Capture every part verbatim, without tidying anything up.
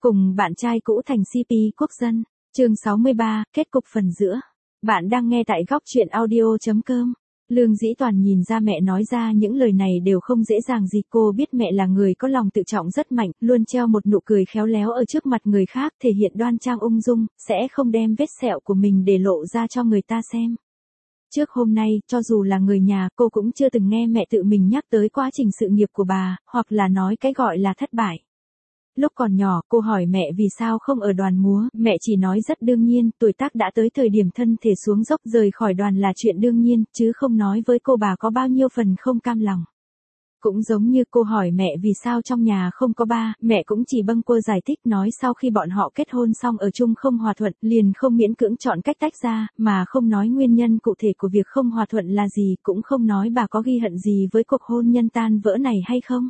Cùng bạn trai cũ thành xê pê quốc dân. Chương sáu mươi ba, kết cục phần giữa. Bạn đang nghe tại góc truyện audio chấm com. Lương Dĩ Toàn nhìn ra mẹ nói ra những lời này đều không dễ dàng gì. Cô biết mẹ là người có lòng tự trọng rất mạnh, luôn treo một nụ cười khéo léo ở trước mặt người khác, thể hiện đoan trang ung dung, sẽ không đem vết sẹo của mình để lộ ra cho người ta xem. Trước hôm nay, cho dù là người nhà, cô cũng chưa từng nghe mẹ tự mình nhắc tới quá trình sự nghiệp của bà, hoặc là nói cái gọi là thất bại. Lúc còn nhỏ, cô hỏi mẹ vì sao không ở đoàn múa, mẹ chỉ nói rất đương nhiên, tuổi tác đã tới thời điểm thân thể xuống dốc, rời khỏi đoàn là chuyện đương nhiên, chứ không nói với cô bà có bao nhiêu phần không cam lòng. Cũng giống như cô hỏi mẹ vì sao trong nhà không có ba, mẹ cũng chỉ bâng quơ giải thích nói sau khi bọn họ kết hôn xong ở chung không hòa thuận, liền không miễn cưỡng chọn cách tách ra, mà không nói nguyên nhân cụ thể của việc không hòa thuận là gì, cũng không nói bà có ghi hận gì với cuộc hôn nhân tan vỡ này hay không.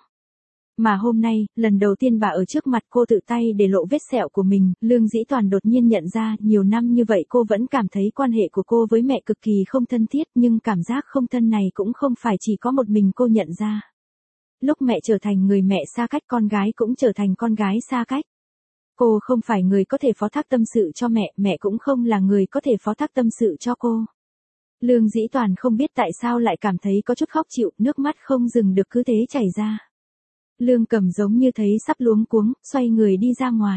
Mà hôm nay, lần đầu tiên bà ở trước mặt cô tự tay để lộ vết sẹo của mình, Lương Dĩ Toàn đột nhiên nhận ra, nhiều năm như vậy cô vẫn cảm thấy quan hệ của cô với mẹ cực kỳ không thân thiết, nhưng cảm giác không thân này cũng không phải chỉ có một mình cô nhận ra. Lúc mẹ trở thành người mẹ xa cách, con gái cũng trở thành con gái xa cách. Cô không phải người có thể phó thác tâm sự cho mẹ, mẹ cũng không là người có thể phó thác tâm sự cho cô. Lương Dĩ Toàn không biết tại sao lại cảm thấy có chút khó chịu, nước mắt không dừng được cứ thế chảy ra. Lương Cầm giống như thấy sắp luống cuống, xoay người đi ra ngoài.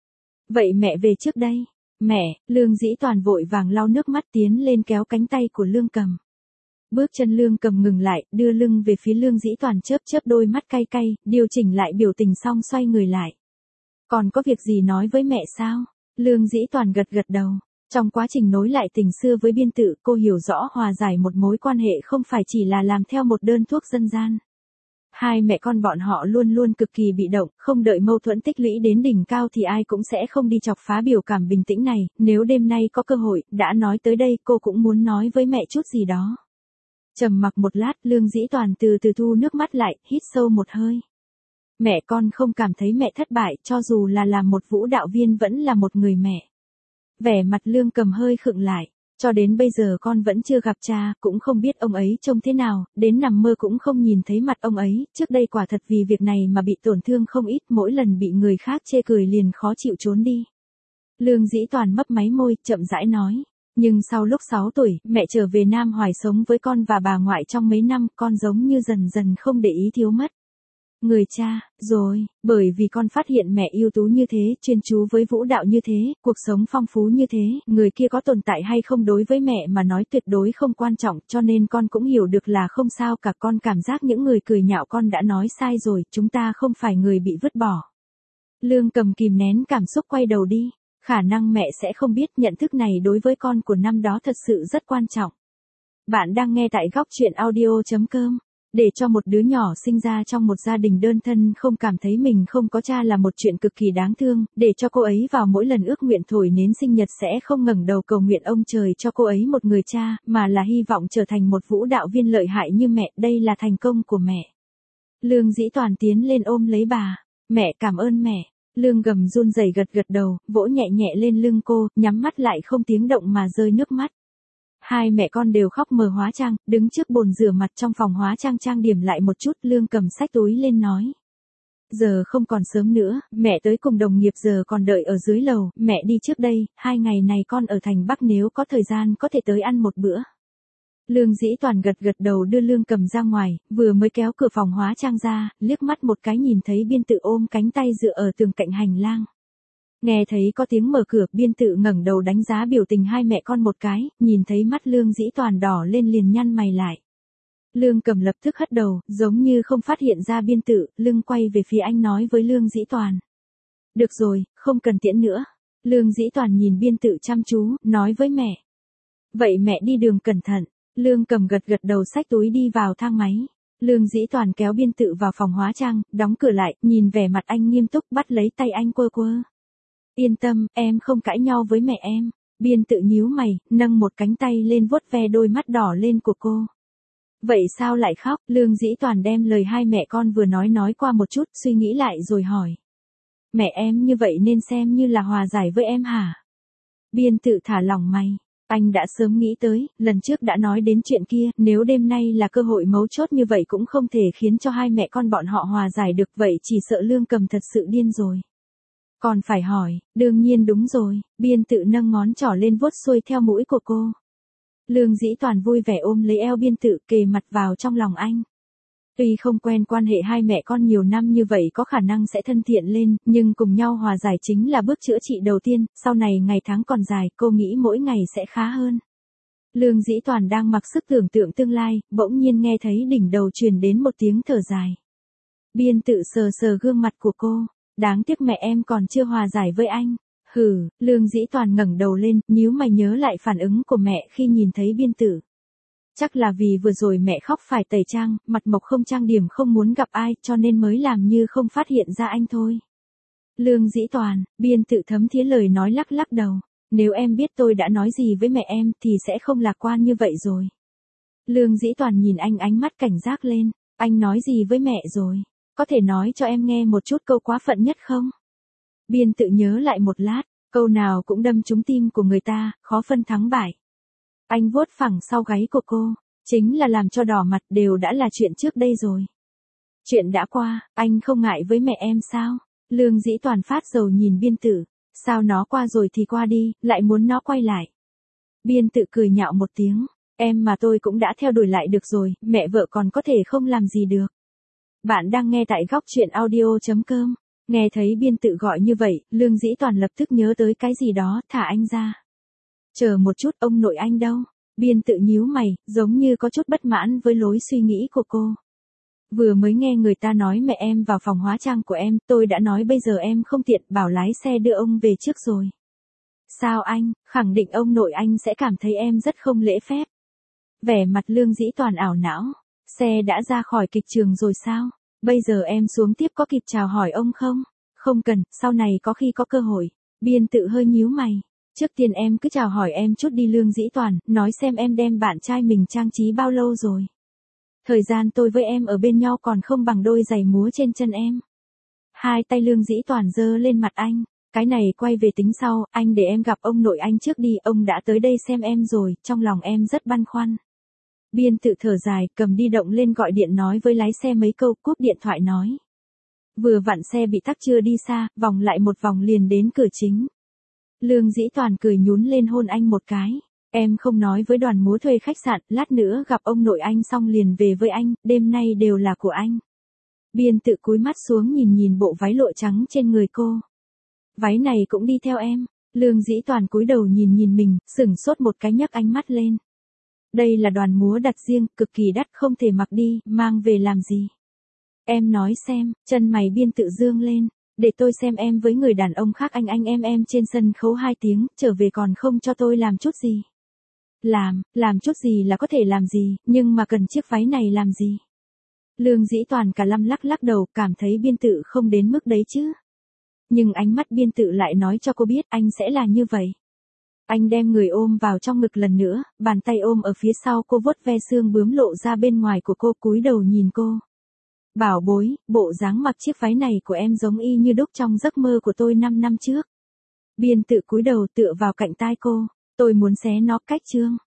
Vậy mẹ về trước đây. Mẹ, Lương Dĩ Toàn vội vàng lau nước mắt tiến lên kéo cánh tay của Lương Cầm. Bước chân Lương Cầm ngừng lại, đưa lưng về phía Lương Dĩ Toàn, chớp chớp đôi mắt cay cay, điều chỉnh lại biểu tình xong xoay người lại. Còn có việc gì nói với mẹ sao? Lương Dĩ Toàn gật gật đầu. Trong quá trình nối lại tình xưa với biên tự, cô hiểu rõ hòa giải một mối quan hệ không phải chỉ là làm theo một đơn thuốc dân gian. Hai mẹ con bọn họ luôn luôn cực kỳ bị động, không đợi mâu thuẫn tích lũy đến đỉnh cao thì ai cũng sẽ không đi chọc phá biểu cảm bình tĩnh này, nếu đêm nay có cơ hội, đã nói tới đây cô cũng muốn nói với mẹ chút gì đó. Trầm mặc một lát, Lương Dĩ Toàn từ từ thu nước mắt lại, hít sâu một hơi. Mẹ con không cảm thấy mẹ thất bại, cho dù là làm một vũ đạo viên vẫn là một người mẹ. Vẻ mặt Lương Cầm hơi khựng lại. Cho đến bây giờ con vẫn chưa gặp cha, cũng không biết ông ấy trông thế nào, đến nằm mơ cũng không nhìn thấy mặt ông ấy, trước đây quả thật vì việc này mà bị tổn thương không ít, mỗi lần bị người khác chê cười liền khó chịu trốn đi. Lương Dĩ Toàn mấp máy môi, chậm rãi nói. Nhưng sau lúc sáu tuổi, mẹ trở về Nam Hoài sống với con và bà ngoại trong mấy năm, con giống như dần dần không để ý thiếu mất. Người cha, rồi, bởi vì con phát hiện mẹ ưu tú như thế, chuyên chú với vũ đạo như thế, cuộc sống phong phú như thế, người kia có tồn tại hay không đối với mẹ mà nói tuyệt đối không quan trọng, cho nên con cũng hiểu được là không sao cả, con cảm giác những người cười nhạo con đã nói sai rồi, chúng ta không phải người bị vứt bỏ. Lương Cầm kìm nén cảm xúc quay đầu đi, khả năng mẹ sẽ không biết nhận thức này đối với con của năm đó thật sự rất quan trọng. Bạn đang nghe tại góc truyện audio chấm com. Để cho một đứa nhỏ sinh ra trong một gia đình đơn thân không cảm thấy mình không có cha là một chuyện cực kỳ đáng thương, để cho cô ấy vào mỗi lần ước nguyện thổi nến sinh nhật sẽ không ngẩng đầu cầu nguyện ông trời cho cô ấy một người cha, mà là hy vọng trở thành một vũ đạo viên lợi hại như mẹ, đây là thành công của mẹ. Lương Dĩ Toàn tiến lên ôm lấy bà. Mẹ cảm ơn mẹ. Lương Gầm run rẩy gật gật đầu, vỗ nhẹ nhẹ lên lưng cô, nhắm mắt lại không tiếng động mà rơi nước mắt. Hai mẹ con đều khóc mờ hóa trang, đứng trước bồn rửa mặt trong phòng hóa trang trang điểm lại một chút, Lương Cầm xách túi lên nói. Giờ không còn sớm nữa, mẹ tới cùng đồng nghiệp giờ còn đợi ở dưới lầu, mẹ đi trước đây, hai ngày này con ở thành Bắc nếu có thời gian có thể tới ăn một bữa. Lương Dĩ Toàn gật gật đầu đưa Lương Cầm ra ngoài, vừa mới kéo cửa phòng hóa trang ra, liếc mắt một cái nhìn thấy biên tự ôm cánh tay dựa ở tường cạnh hành lang. Nghe thấy có tiếng mở cửa, biên tự ngẩng đầu đánh giá biểu tình hai mẹ con một cái, nhìn thấy mắt Lương Dĩ Toàn đỏ lên liền nhăn mày lại. Lương Cầm lập tức hất đầu, giống như không phát hiện ra biên tự, lưng quay về phía anh nói với Lương Dĩ Toàn. Được rồi, không cần tiễn nữa. Lương Dĩ Toàn nhìn biên tự chăm chú, nói với mẹ. Vậy mẹ đi đường cẩn thận. Lương Cầm gật gật đầu xách túi đi vào thang máy. Lương Dĩ Toàn kéo biên tự vào phòng hóa trang, đóng cửa lại, nhìn vẻ mặt anh nghiêm túc bắt lấy tay anh quơ quơ. Yên tâm, em không cãi nhau với mẹ em. Biên tự nhíu mày, nâng một cánh tay lên vuốt ve đôi mắt đỏ lên của cô. Vậy sao lại khóc? Lương Dĩ Toàn đem lời hai mẹ con vừa nói nói qua một chút, suy nghĩ lại rồi hỏi. Mẹ em như vậy nên xem như là hòa giải với em hả? Biên tự thả lỏng mày. Anh đã sớm nghĩ tới, lần trước đã nói đến chuyện kia, nếu đêm nay là cơ hội mấu chốt như vậy cũng không thể khiến cho hai mẹ con bọn họ hòa giải được, vậy chỉ sợ Lương Cầm thật sự điên rồi. Còn phải hỏi, đương nhiên đúng rồi, Biên Tự nâng ngón trỏ lên vuốt xuôi theo mũi của cô. Lương Dĩ Toàn vui vẻ ôm lấy eo Biên Tự kề mặt vào trong lòng anh. Tuy không quen quan hệ hai mẹ con nhiều năm như vậy có khả năng sẽ thân thiện lên, nhưng cùng nhau hòa giải chính là bước chữa trị đầu tiên, sau này ngày tháng còn dài, cô nghĩ mỗi ngày sẽ khá hơn. Lương Dĩ Toàn đang mặc sức tưởng tượng tương lai, bỗng nhiên nghe thấy đỉnh đầu truyền đến một tiếng thở dài. Biên Tự sờ sờ gương mặt của cô, đáng tiếc mẹ em còn chưa hòa giải với anh. Hừ, Lương Dĩ Toàn ngẩng đầu lên, nhíu mày nhớ lại phản ứng của mẹ khi nhìn thấy Biên Tự. Chắc là vì vừa rồi mẹ khóc phải tẩy trang, mặt mộc không trang điểm không muốn gặp ai cho nên mới làm như không phát hiện ra anh thôi. Lương Dĩ Toàn, Biên Tự thấm thía lời nói lắc lắc đầu. Nếu em biết tôi đã nói gì với mẹ em thì sẽ không lạc quan như vậy rồi. Lương Dĩ Toàn nhìn anh ánh mắt cảnh giác lên. Anh nói gì với mẹ rồi? Có thể nói cho em nghe một chút câu quá phận nhất không? Biên Tự nhớ lại một lát, câu nào cũng đâm trúng tim của người ta, khó phân thắng bại. Anh vuốt phẳng sau gáy của cô, chính là làm cho đỏ mặt đều đã là chuyện trước đây rồi. Chuyện đã qua, anh không ngại với mẹ em sao? Lương Dĩ Toàn phát dầu nhìn Biên Tự, sao nó qua rồi thì qua đi, lại muốn nó quay lại. Biên Tự cười nhạo một tiếng, em mà tôi cũng đã theo đuổi lại được rồi, mẹ vợ còn có thể không làm gì được. Bạn đang nghe tại góc truyện audio chấm com. Nghe thấy Biên Tự gọi như vậy, Lương Dĩ Toàn lập tức nhớ tới cái gì đó, thả anh ra. Chờ một chút, ông nội anh đâu? Biên Tự nhíu mày, giống như có chút bất mãn với lối suy nghĩ của cô. Vừa mới nghe người ta nói mẹ em vào phòng hóa trang của em, tôi đã nói bây giờ em không tiện, bảo lái xe đưa ông về trước rồi. Sao anh, khẳng định ông nội anh sẽ cảm thấy em rất không lễ phép. Vẻ mặt Lương Dĩ Toàn ảo não, xe đã ra khỏi kịch trường rồi sao? Bây giờ em xuống tiếp có kịp chào hỏi ông không? Không cần, sau này có khi có cơ hội. Biên Tự hơi nhíu mày. Trước tiên em cứ chào hỏi em chút đi Lương Dĩ Toàn, nói xem em đem bạn trai mình trang trí bao lâu rồi. Thời gian tôi với em ở bên nhau còn không bằng đôi giày múa trên chân em. Hai tay Lương Dĩ Toàn giơ lên mặt anh, cái này quay về tính sau, anh để em gặp ông nội anh trước đi, ông đã tới đây xem em rồi, trong lòng em rất băn khoăn. Biên Tự thở dài, cầm di động lên gọi điện nói với lái xe mấy câu, cúp điện thoại nói. Vừa vặn xe bị tắc chưa đi xa, vòng lại một vòng liền đến cửa chính. Lương Dĩ Toàn cười nhún lên hôn anh một cái. Em không nói với đoàn múa thuê khách sạn, lát nữa gặp ông nội anh xong liền về với anh, đêm nay đều là của anh. Biên Tự cúi mắt xuống nhìn nhìn bộ váy lộ trắng trên người cô. Váy này cũng đi theo em. Lương Dĩ Toàn cúi đầu nhìn nhìn mình, sửng sốt một cái nhấc ánh mắt lên. Đây là đoàn múa đặt riêng, cực kỳ đắt không thể mặc đi, mang về làm gì. Em nói xem, chân mày Biên Tự dương lên. Để tôi xem em với người đàn ông khác anh anh em em trên sân khấu hai tiếng, trở về còn không cho tôi làm chút gì. Làm, làm chút gì là có thể làm gì, nhưng mà cần chiếc váy này làm gì. Lương Dĩ Toàn cả lăm lắc lắc đầu, cảm thấy Biên Tự không đến mức đấy chứ. Nhưng ánh mắt Biên Tự lại nói cho cô biết anh sẽ là như vậy. Anh đem người ôm vào trong ngực lần nữa, bàn tay ôm ở phía sau cô vuốt ve xương bướm lộ ra bên ngoài của cô, cúi đầu nhìn cô. Bảo bối, bộ dáng mặc chiếc váy này của em giống y như đúc trong giấc mơ của tôi năm năm trước. Biên Tự cúi đầu tựa vào cạnh tai cô, tôi muốn xé nó cách chương.